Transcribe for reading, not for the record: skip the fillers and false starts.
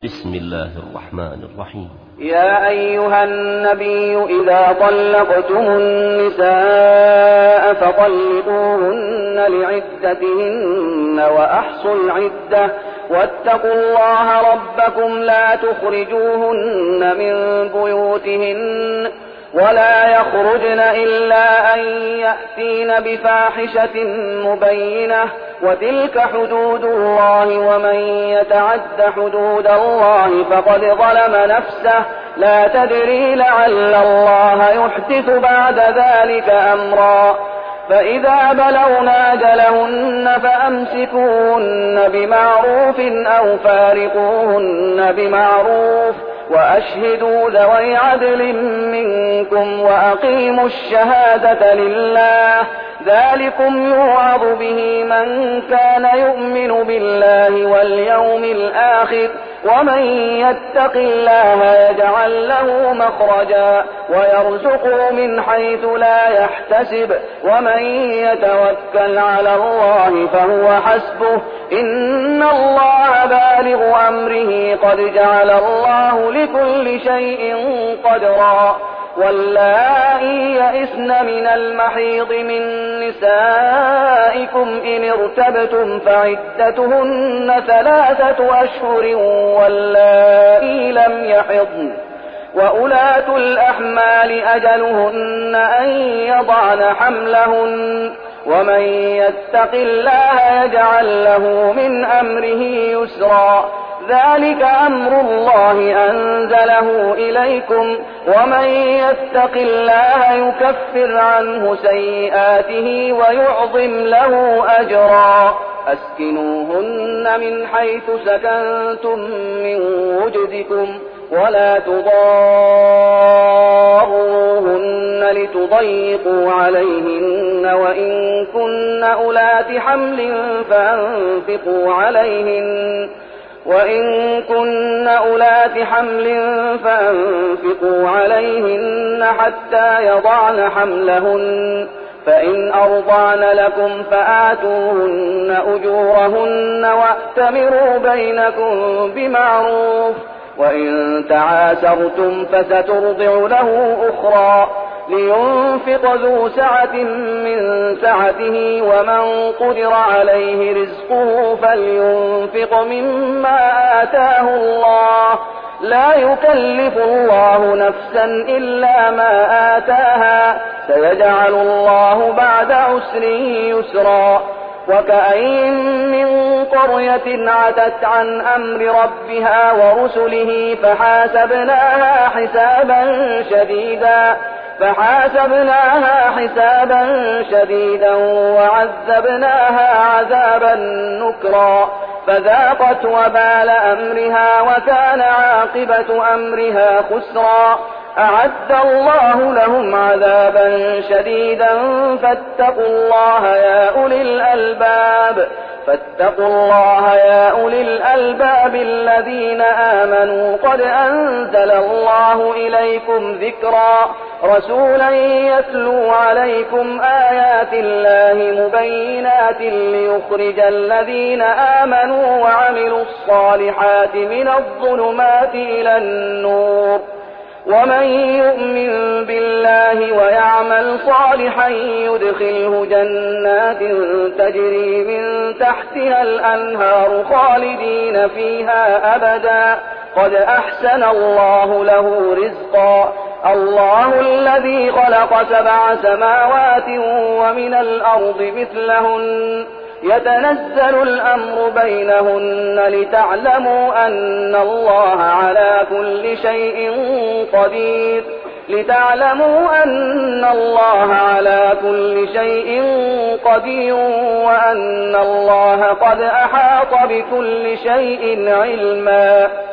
بسم الله الرحمن الرحيم. يا أيها النبي إذا طلقتم النساء فطلقوهن لعدتهن وأحصوا العدة واتقوا الله ربكم لا تخرجوهن من بيوتهن ولا يخرجن إلا أن يأتين بفاحشة مبينة وتلك حدود الله ومن يتعد حدود الله فقد ظلم نفسه لا تدري لعل الله يحدث بعد ذلك أمرا فإذا بلغن أجلهن فأمسكوهن بمعروف أو فارقوهن بمعروف وأشهدوا ذوي عدل منكم وأقيموا الشهادة لله ذلكم يوعظ به من كان يؤمن بالله واليوم الآخر ومن يتق الله يجعل له مخرجا ويرزقه من حيث لا يحتسب ومن يتوكل على الله فهو حسبه إن الله بالغ أمره قد جعل الله لكل شيء قدرا واللائي يئسن من المحيض من نسائكم إن ارتبتم فعدتهن 3 أشهر واللائي لم يحضن وأولاة الأحمال أجلهن أن يضعن حملهن ومن يتق الله يجعل له من أمره يسرا ذلك أمر الله أنزله إليكم ومن يتق الله يكفر عنه سيئاته ويعظم له أجرا أسكنوهن من حيث سكنتم من وجدكم ولا تضاروهن لتضيقوا عليهن وإن كن أولات حمل فأنفقوا عليهن حتى يضعن حملهن فإن أرضعن لكم فآتوهن أجورهن وأتمروا بينكم بمعروف وإن تعاسرتم فسترضع له أخرى لينفق ذو سعة من سعته ومن قدر عليه رزقه فلينفق مما آتاه الله لا يكلف الله نفسا إلا ما آتاها سيجعل الله بعد عسر يسرا وكأين من قرية عتت عن أمر ربها ورسله فحاسبناها حسابا شديدا وعذبناها عذابا نكرا فذاقت وبال أمرها وكان عاقبة أمرها خسرا أعد الله لهم عذابا شديدا فاتقوا الله يا أولي الألباب الذين آمنوا قد أنزل الله إليكم ذكرا رسولا يتلو عليكم آيات الله مبينات ليخرج الذين آمنوا وعملوا الصالحات من الظلمات إلى النور ومن يؤمن بالله ويعمل صالحا يدخله جنات تجري من تحتها الأنهار خالدين فيها أبدا قد أحسن الله له رزقا الله الذي خلق 7 سماوات ومن الأرض مثلهن يتنزل الأمر بينهن لتعلموا أن الله على كل شيء قدير وأن الله قد أحاط بكل شيء علما